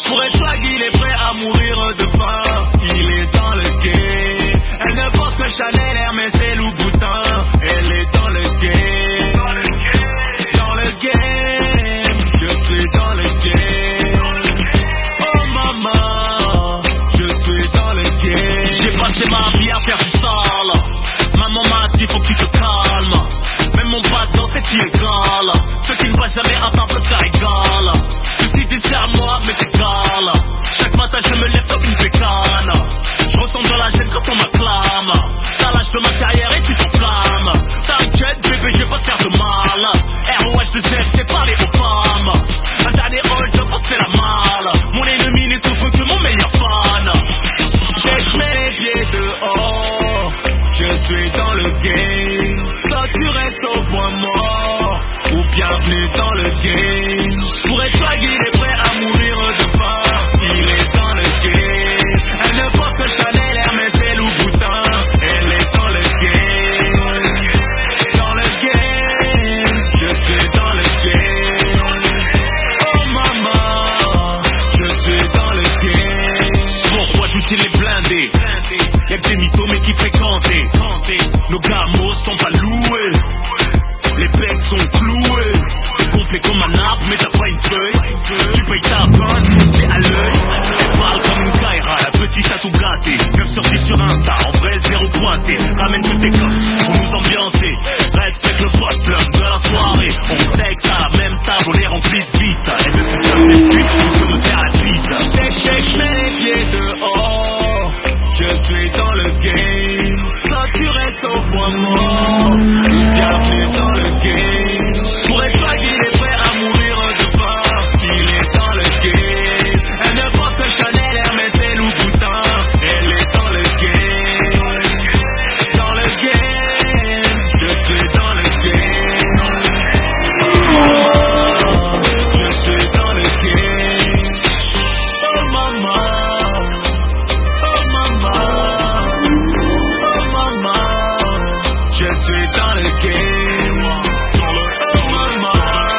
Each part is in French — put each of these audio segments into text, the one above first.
Pour être swag, il est prêt à mourir de faim. Il est dans le game. Elle ne porte que Chanel, Hermès et Louboutin. Elle est dans le game. Dans le game. Je suis dans le game. Oh maman, je suis dans le game. J'ai passé ma vie à faire du sale. Maman m'a dit faut que tu te calmes. Même mon pote dans cette illégal. Ceux qui ne passent jamais à table se régalent. Je suis dessert à moi mais t'es gale. Chaque matin je me lève comme une bécane. Je ressens dans la gêne quand on m'acclame. T'as l'âge de ma carrière et tu t'enflammes. T'inquiète bébé, je vais pas te faire de mal. ROH2Z, c'est parler aux femmes. Un dernier hold up, c'est la malle. Mon ennemi n'est autre que mon meilleur fan. Dès que je mets les pieds dehors, je suis dans le game. Soit tu restes au point mort, ou bienvenue dans le game. Pour être swag, il est prêt à mourir de faim. Il est dans le game. Elle ne porte que Chanel, Hermès et Louboutin. Elle est dans le game. Dans le game. Je suis dans le game. Oh maman, je suis dans le game. Pourquoi tout il est blindé? Y'a que des mythos mais qui fréquentent. Nos gamos sont pas loués. Les becs sont cloués. T'es gonflé comme un arbre mais t'as pas une feuille. Tu payes ta peine, c'est à l'œil. Elle parle comme une Kaira, la petite a tout gâté. 9 sur 10 sur Insta, en vrai zéro pointé. Ramène toutes tes cotes pour nous ambiancer. Respecte le boss, l'homme de la soirée. On sexe à la même table, on est rempli de vis. Et depuis ça c'est plus, puisque nous faire la bise. Dès que je mets les pieds dehors, je suis dans le game. Soit tu restes au point mort, bienvenue dans le game. Pour être swag, il est prêt à mourir de faim. Il est dans le game. Elle ne porte que Chanel, Hermès et Louboutin. Elle est dans le game. Dans le game. Je suis dans le game. Oh, je suis dans le game. Oh maman. Oh maman. Oh maman. Je suis dans le game. Oh maman.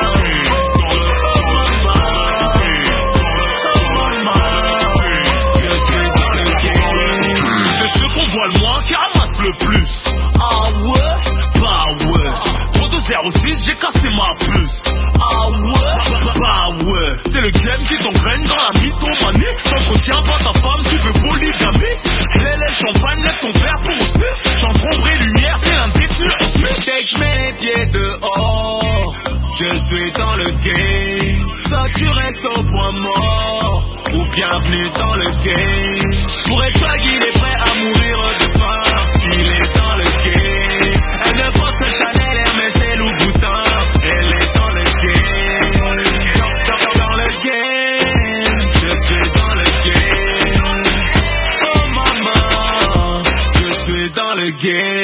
Je suis dans le game. C'est ceux qu'on voit le moins qui ramassent le plus. Ah ouais? Bah ouais. Trop de 06, j'ai cassé ma puce. Ah ouais? Bah ouais. C'est le game qui t'engraine dans la mythomanie. T'entretiens pas ta femme, tu veux polygamie. Lèle champagne, lève ton verre pour se mettre. J'entrerai lumière, plein d'effets, on se met. Dès que je mets les pieds dehors, je suis dans le game. Soit tu restes au point mort, ou bienvenue dans le game. Pour être swag, il est prêt à mourir de faim. Il est dans le game. Elle ne porte que Chanel, Hermès et Louboutin. Elle est dans le game. Dans le game. Je suis dans le game. Oh maman, je suis dans le game.